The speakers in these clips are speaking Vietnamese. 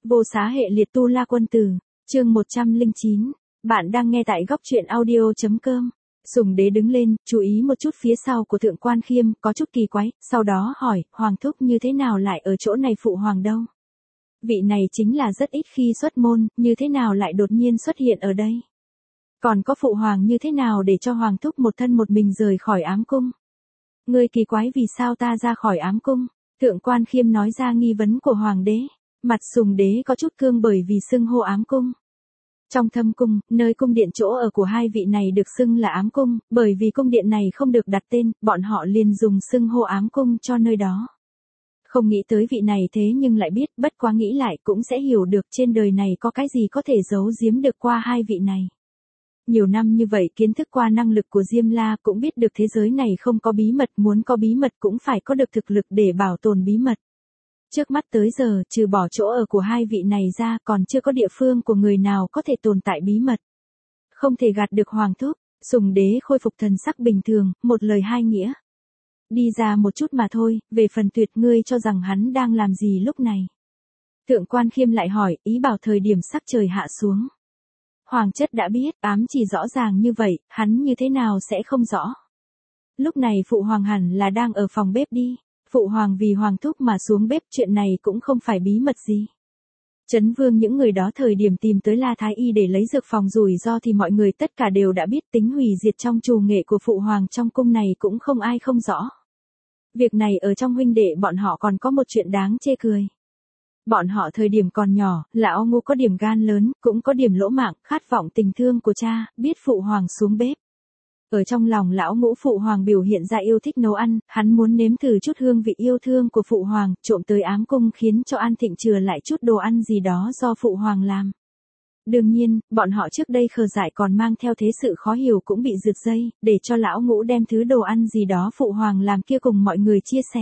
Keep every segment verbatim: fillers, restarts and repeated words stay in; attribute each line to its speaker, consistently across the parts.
Speaker 1: Vô xá hệ liệt tu la quân tử, chương một trăm lẻ chín. Bạn đang nghe tại góc truyện audio.com. Sùng đế đứng lên, chú ý một chút phía sau của thượng quan khiêm, có chút kỳ quái, sau đó hỏi, hoàng thúc như thế nào lại ở chỗ này phụ hoàng đâu? Vị này chính là rất ít khi xuất môn, như thế nào lại đột nhiên xuất hiện ở đây? Còn có phụ hoàng như thế nào để cho hoàng thúc một thân một mình rời khỏi ám cung? Ngươi kỳ quái vì sao ta ra khỏi ám cung? Thượng quan khiêm nói ra nghi vấn của hoàng đế. Mặt Sùng đế có chút cương bởi vì xưng hô ám cung. Trong thâm cung, nơi cung điện chỗ ở của hai vị này được xưng là ám cung, bởi vì cung điện này không được đặt tên, bọn họ liền dùng xưng hô ám cung cho nơi đó. Không nghĩ tới vị này thế nhưng lại biết, bất quá nghĩ lại cũng sẽ hiểu được trên đời này có cái gì có thể giấu giếm được qua hai vị này. Nhiều năm như vậy kiến thức qua năng lực của Diêm La cũng biết được thế giới này không có bí mật, muốn có bí mật cũng phải có được thực lực để bảo tồn bí mật. Trước mắt tới giờ, trừ bỏ chỗ ở của hai vị này ra, còn chưa có địa phương của người nào có thể tồn tại bí mật. Không thể gạt được hoàng thúc. Sùng đế khôi phục thần sắc bình thường, một lời hai nghĩa. Đi ra một chút mà thôi, về phần Tuyệt ngươi cho rằng hắn đang làm gì lúc này? Thượng quan khiêm lại hỏi, ý bảo thời điểm sắc trời hạ xuống. Hoàng chất đã biết, ám chỉ rõ ràng như vậy, hắn như thế nào sẽ không rõ. Lúc này phụ hoàng hẳn là đang ở phòng bếp đi. Phụ hoàng vì hoàng thúc mà xuống bếp, chuyện này cũng không phải bí mật gì. Trấn Vương những người đó thời điểm tìm tới La Thái Y để lấy dược phòng rủi ro thì mọi người tất cả đều đã biết, tính hủy diệt trong trù nghệ của phụ hoàng trong cung này cũng không ai không rõ. Việc này ở trong huynh đệ bọn họ còn có một chuyện đáng chê cười. Bọn họ thời điểm còn nhỏ, lão Ngũ có điểm gan lớn, cũng có điểm lỗ mạng, khát vọng tình thương của cha, biết phụ hoàng xuống bếp. Ở trong lòng lão Ngũ phụ hoàng biểu hiện ra yêu thích nấu ăn, hắn muốn nếm thử chút hương vị yêu thương của phụ hoàng, trộm tới ám cung khiến cho An Thịnh chừa lại chút đồ ăn gì đó do phụ hoàng làm. Đương nhiên, bọn họ trước đây khờ dại còn mang theo thế sự khó hiểu cũng bị rượt dây, để cho lão Ngũ đem thứ đồ ăn gì đó phụ hoàng làm kia cùng mọi người chia sẻ.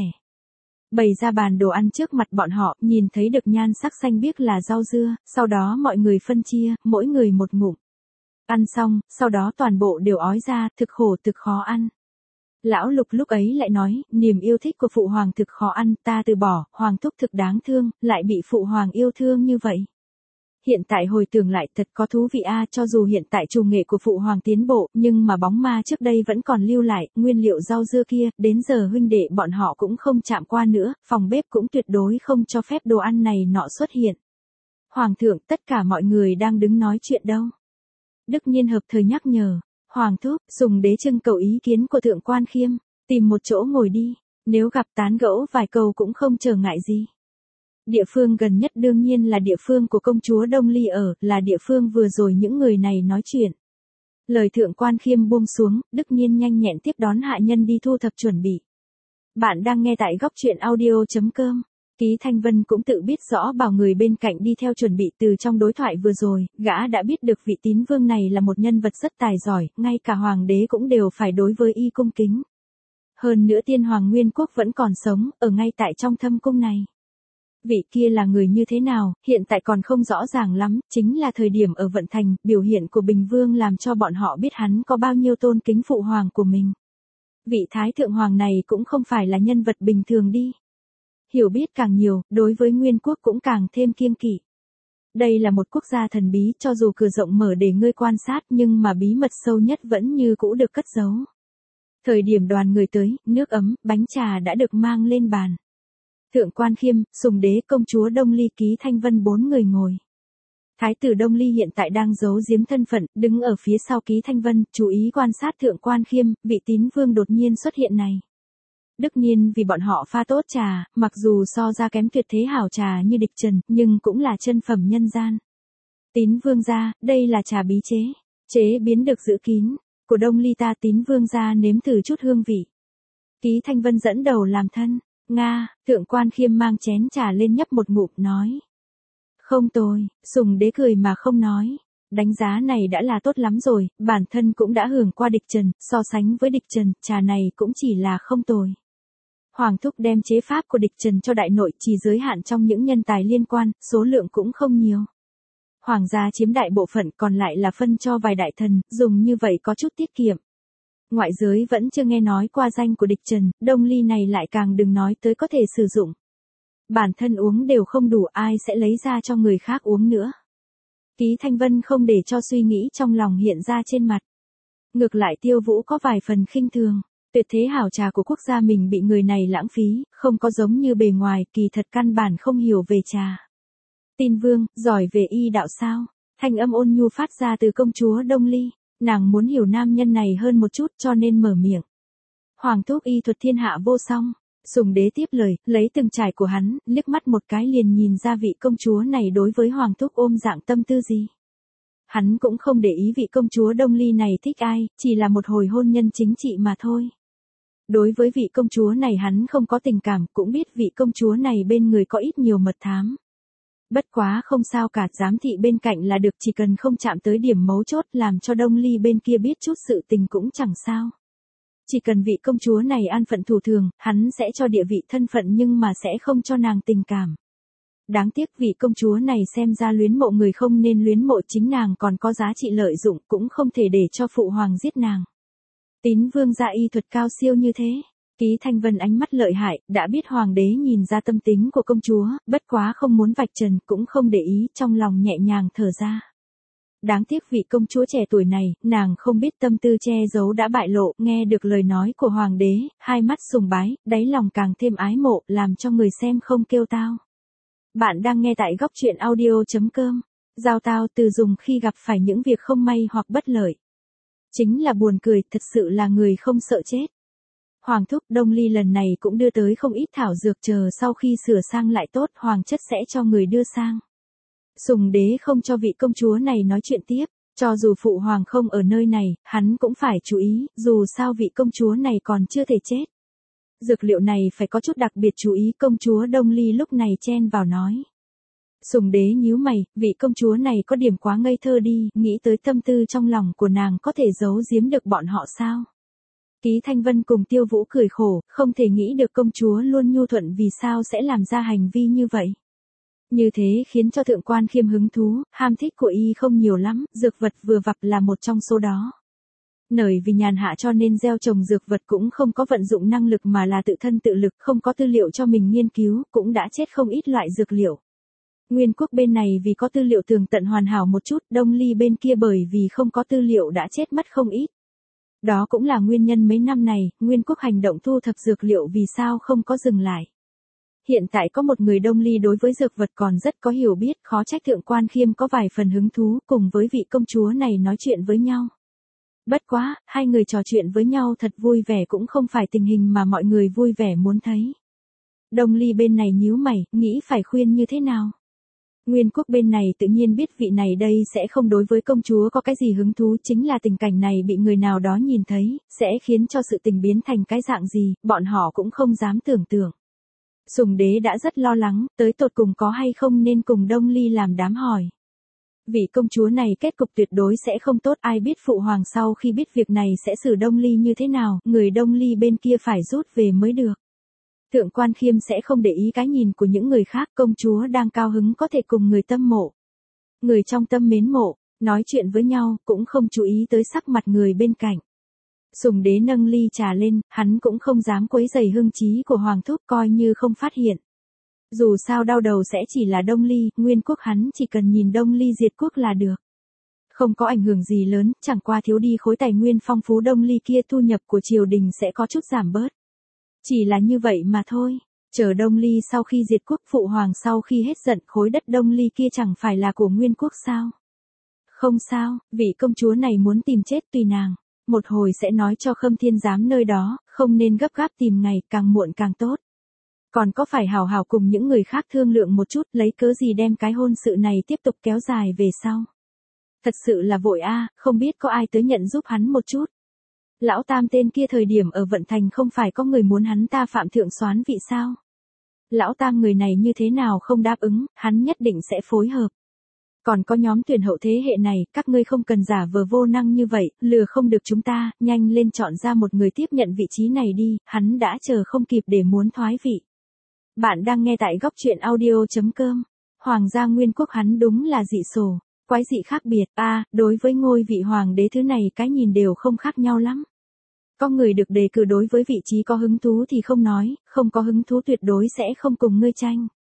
Speaker 1: Bày ra bàn đồ ăn trước mặt bọn họ, nhìn thấy được nhan sắc xanh biếc là rau dưa, sau đó mọi người phân chia, mỗi người một ngụm. Ăn xong, sau đó toàn bộ đều ói ra, thực khổ thực khó ăn. Lão Lục lúc ấy lại nói, niềm yêu thích của phụ hoàng thực khó ăn, ta từ bỏ, hoàng thúc thực đáng thương, lại bị phụ hoàng yêu thương như vậy. Hiện tại hồi tưởng lại thật có thú vị a, cho dù hiện tại trù nghệ của phụ hoàng tiến bộ, nhưng mà bóng ma trước đây vẫn còn lưu lại, nguyên liệu rau dưa kia, đến giờ huynh đệ bọn họ cũng không chạm qua nữa, phòng bếp cũng tuyệt đối không cho phép đồ ăn này nọ xuất hiện. Hoàng thượng, tất cả mọi người đang đứng nói chuyện đâu. Đức Nhiên hợp thời nhắc nhở, hoàng thúc, Sùng đế trưng cầu ý kiến của thượng quan khiêm, tìm một chỗ ngồi đi, nếu gặp tán gẫu vài câu cũng không trở ngại gì. Địa phương gần nhất đương nhiên là địa phương của công chúa Đông Ly ở, là địa phương vừa rồi những người này nói chuyện. Lời thượng quan khiêm buông xuống, Đức Nhiên nhanh nhẹn tiếp đón hạ nhân đi thu thập chuẩn bị. Bạn đang nghe tại góc truyện audio.com. Ký Thanh Vân cũng tự biết rõ bảo người bên cạnh đi theo chuẩn bị, từ trong đối thoại vừa rồi, gã đã biết được vị tín vương này là một nhân vật rất tài giỏi, ngay cả hoàng đế cũng đều phải đối với y cung kính. Hơn nữa tiên hoàng Nguyên Quốc vẫn còn sống, ở ngay tại trong thâm cung này. Vị kia là người như thế nào, hiện tại còn không rõ ràng lắm, chính là thời điểm ở vận thành, biểu hiện của Bình Vương làm cho bọn họ biết hắn có bao nhiêu tôn kính phụ hoàng của mình. Vị Thái Thượng Hoàng này cũng không phải là nhân vật bình thường đi. Hiểu biết càng nhiều, đối với Nguyên Quốc cũng càng thêm kiêng kỵ. Đây là một quốc gia thần bí, cho dù cửa rộng mở để ngươi quan sát nhưng mà bí mật sâu nhất vẫn như cũ được cất giấu. Thời điểm đoàn người tới, nước ấm, bánh trà đã được mang lên bàn. Thượng quan khiêm, Sùng đế, công chúa Đông Ly, Ký Thanh Vân bốn người ngồi. Thái tử Đông Ly hiện tại đang giấu giếm thân phận, đứng ở phía sau Ký Thanh Vân, chú ý quan sát thượng quan khiêm, vị tín vương đột nhiên xuất hiện này. Đức nhiên vì bọn họ pha tốt trà, mặc dù so ra kém tuyệt thế hảo trà như địch trần, nhưng cũng là chân phẩm nhân gian. Tín vương gia, đây là trà bí chế, chế biến được giữ kín, của Đông Ly ta tín vương gia nếm thử chút hương vị. Ký Thanh Vân dẫn đầu làm thân, Nga, thượng quan khiêm mang chén trà lên nhấp một ngụm nói. Không tồi, Sùng đế cười mà không nói. Đánh giá này đã là tốt lắm rồi, bản thân cũng đã hưởng qua địch trần, so sánh với địch trần, trà này cũng chỉ là không tồi. Hoàng thúc đem chế pháp của địch trần cho đại nội, chỉ giới hạn trong những nhân tài liên quan, số lượng cũng không nhiều. Hoàng gia chiếm đại bộ phận, còn lại là phân cho vài đại thần, dùng như vậy có chút tiết kiệm. Ngoại giới vẫn chưa nghe nói qua danh của địch trần, Đông Ly này lại càng đừng nói tới có thể sử dụng. Bản thân uống đều không đủ, ai sẽ lấy ra cho người khác uống nữa. Ký Thanh Vân không để cho suy nghĩ trong lòng hiện ra trên mặt. Ngược lại Tiêu Vũ có vài phần khinh thường. Tuyệt thế hảo trà của quốc gia mình bị người này lãng phí, không có giống như bề ngoài, kỳ thật căn bản không hiểu về trà. Tin Vương, giỏi về y đạo sao? Thanh âm ôn nhu phát ra từ công chúa Đông Ly. Nàng muốn hiểu nam nhân này hơn một chút cho nên mở miệng. Hoàng thúc y thuật thiên hạ vô song. Sùng đế tiếp lời, lấy từng trải của hắn, liếc mắt một cái liền nhìn ra vị công chúa này đối với Hoàng thúc ôm dạng tâm tư gì. Hắn cũng không để ý vị công chúa Đông Ly này thích ai, chỉ là một hồi hôn nhân chính trị mà thôi. Đối với vị công chúa này hắn không có tình cảm, cũng biết vị công chúa này bên người có ít nhiều mật thám. Bất quá không sao cả, giám thị bên cạnh là được, chỉ cần không chạm tới điểm mấu chốt làm cho Đông Ly bên kia biết chút sự tình cũng chẳng sao. Chỉ cần vị công chúa này an phận thủ thường, hắn sẽ cho địa vị thân phận nhưng mà sẽ không cho nàng tình cảm. Đáng tiếc vị công chúa này xem ra luyến mộ người không nên luyến mộ, chính nàng còn có giá trị lợi dụng, cũng không thể để cho phụ hoàng giết nàng. Tín Vương gia y thuật cao siêu như thế. Ký Thanh Vân ánh mắt lợi hại, đã biết hoàng đế nhìn ra tâm tính của công chúa, bất quá không muốn vạch trần, cũng không để ý, trong lòng nhẹ nhàng thở ra. Đáng tiếc vị công chúa trẻ tuổi này, nàng không biết tâm tư che giấu đã bại lộ, nghe được lời nói của hoàng đế, hai mắt sùng bái, đáy lòng càng thêm ái mộ, làm cho người xem không kêu tao. Bạn đang nghe tại góc truyện audio chấm com. Giao tao từ dùng khi gặp phải những việc không may hoặc bất lợi. Chính là buồn cười, thật sự là người không sợ chết. Hoàng thúc Đông Ly lần này cũng đưa tới không ít thảo dược, chờ sau khi sửa sang lại tốt, hoàng chất sẽ cho người đưa sang. Sùng đế không cho vị công chúa này nói chuyện tiếp, cho dù phụ hoàng không ở nơi này, hắn cũng phải chú ý, dù sao vị công chúa này còn chưa thể chết. Dược liệu này phải có chút đặc biệt chú ý, công chúa Đông Ly lúc này chen vào nói. Sùng đế nhíu mày, vị công chúa này có điểm quá ngây thơ đi, nghĩ tới tâm tư trong lòng của nàng có thể giấu giếm được bọn họ sao? Ký Thanh Vân cùng Tiêu Vũ cười khổ, không thể nghĩ được công chúa luôn nhu thuận vì sao sẽ làm ra hành vi như vậy. Như thế khiến cho thượng quan Khiêm hứng thú, ham thích của y không nhiều lắm, dược vật vừa vặn là một trong số đó. Nởi vì nhàn hạ cho nên gieo trồng dược vật cũng không có vận dụng năng lực mà là tự thân tự lực, không có tư liệu cho mình nghiên cứu, cũng đã chết không ít loại dược liệu. Nguyên quốc bên này vì có tư liệu tường tận hoàn hảo một chút, Đông Ly bên kia bởi vì không có tư liệu đã chết mất không ít. Đó cũng là nguyên nhân mấy năm này, Nguyên quốc hành động thu thập dược liệu vì sao không có dừng lại. Hiện tại có một người Đông Ly đối với dược vật còn rất có hiểu biết, khó trách thượng quan Khiêm có vài phần hứng thú cùng với vị công chúa này nói chuyện với nhau. Bất quá, hai người trò chuyện với nhau thật vui vẻ cũng không phải tình hình mà mọi người vui vẻ muốn thấy. Đông Ly bên này nhíu mày, nghĩ phải khuyên như thế nào. Nguyên quốc bên này tự nhiên biết vị này đây sẽ không đối với công chúa có cái gì hứng thú, chính là tình cảnh này bị người nào đó nhìn thấy, sẽ khiến cho sự tình biến thành cái dạng gì, bọn họ cũng không dám tưởng tượng. Sùng đế đã rất lo lắng, tới tột cùng có hay không nên cùng Đông Ly làm đám hỏi. Vị công chúa này kết cục tuyệt đối sẽ không tốt, ai biết phụ hoàng sau khi biết việc này sẽ xử Đông Ly như thế nào, người Đông Ly bên kia phải rút về mới được. Thượng quan Khiêm sẽ không để ý cái nhìn của những người khác, công chúa đang cao hứng có thể cùng người tâm mộ. Người trong tâm mến mộ, nói chuyện với nhau, cũng không chú ý tới sắc mặt người bên cạnh. Sùng đế nâng ly trà lên, hắn cũng không dám quấy rầy hưng trí của hoàng thúc, coi như không phát hiện. Dù sao đau đầu sẽ chỉ là Đông Ly, Nguyên quốc hắn chỉ cần nhìn Đông Ly diệt quốc là được. Không có ảnh hưởng gì lớn, chẳng qua thiếu đi khối tài nguyên phong phú Đông Ly kia, thu nhập của triều đình sẽ có chút giảm bớt. Chỉ là như vậy mà thôi, chờ Đông Ly sau khi diệt quốc, phụ hoàng sau khi hết giận, khối đất Đông Ly kia chẳng phải là của Nguyên quốc sao? Không sao, vị công chúa này muốn tìm chết tùy nàng. Một hồi sẽ nói cho Khâm Thiên Giám nơi đó, không nên gấp gáp tìm ngày, càng muộn càng tốt. Còn có phải hào hào cùng những người khác thương lượng một chút, lấy cớ gì đem cái hôn sự này tiếp tục kéo dài về sau. Thật sự là vội a, không biết có ai tới nhận giúp hắn một chút. Lão Tam tên kia thời điểm ở Vận Thành không phải có người muốn hắn ta phạm thượng soán vị sao? Lão Tam người này như thế nào không đáp ứng, hắn nhất định sẽ phối hợp. Còn có nhóm tuyển hậu thế hệ này, các ngươi không cần giả vờ vô năng như vậy, lừa không được chúng ta, nhanh lên chọn ra một người tiếp nhận vị trí này đi, hắn đã chờ không kịp để muốn thoái vị. Bạn đang nghe tại góc truyện audio chấm com. Hoàng gia Nguyên quốc hắn đúng là dị sổ, quái dị khác biệt, a à, đối với ngôi vị hoàng đế thứ này cái nhìn đều không khác nhau lắm. Có người được đề cử đối với vị trí có hứng thú thì không nói, không có hứng thú tuyệt đối sẽ không cùng ngươi tranh.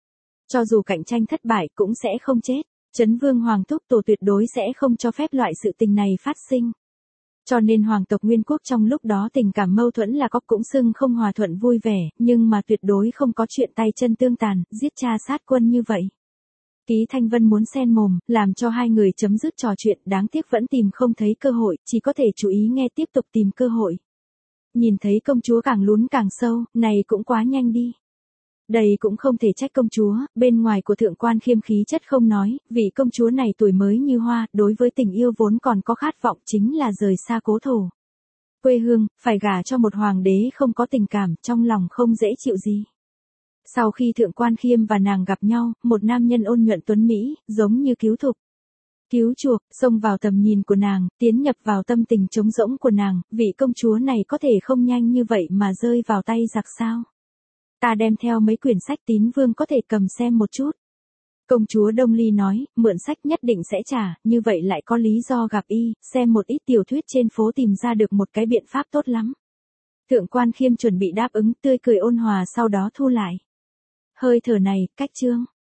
Speaker 1: Cho dù cạnh tranh thất bại cũng sẽ không chết. Trấn Vương Hoàng Thúc Tổ tuyệt đối sẽ không cho phép loại sự tình này phát sinh. Cho nên Hoàng tộc Nguyên Quốc trong lúc đó tình cảm mâu thuẫn là có cũng xưng không hòa thuận vui vẻ, nhưng mà tuyệt đối không có chuyện tay chân tương tàn, giết cha sát quân như vậy. Ký Thanh Vân muốn xen mồm, làm cho hai người chấm dứt trò chuyện, đáng tiếc vẫn tìm không thấy cơ hội, chỉ có thể chú ý nghe tiếp tục tìm cơ hội. Nhìn thấy công chúa càng lún càng sâu, này cũng quá nhanh đi. Đây cũng không thể trách công chúa, bên ngoài của thượng quan khiêm khí chất không nói, vì công chúa này tuổi mới như hoa, đối với tình yêu vốn còn có khát vọng chính là rời xa cố thổ. Quê hương, phải gả cho một hoàng đế không có tình cảm, trong lòng không dễ chịu gì. Sau khi thượng quan khiêm và nàng gặp nhau, một nam nhân ôn nhuận tuấn Mỹ, giống như cứu thục. Cứu chuộc, xông vào tầm nhìn của nàng, tiến nhập vào tâm tình trống rỗng của nàng, vị công chúa này có thể không nhanh như vậy mà rơi vào tay giặc sao. Ta đem theo mấy quyển sách Tín Vương có thể cầm xem một chút. Công chúa Đông Ly nói, mượn sách nhất định sẽ trả, như vậy lại có lý do gặp y, xem một ít tiểu thuyết trên phố tìm ra được một cái biện pháp tốt lắm. Thượng quan khiêm chuẩn bị đáp ứng, tươi cười ôn hòa sau đó thu lại. Hơi thở này, cách chương.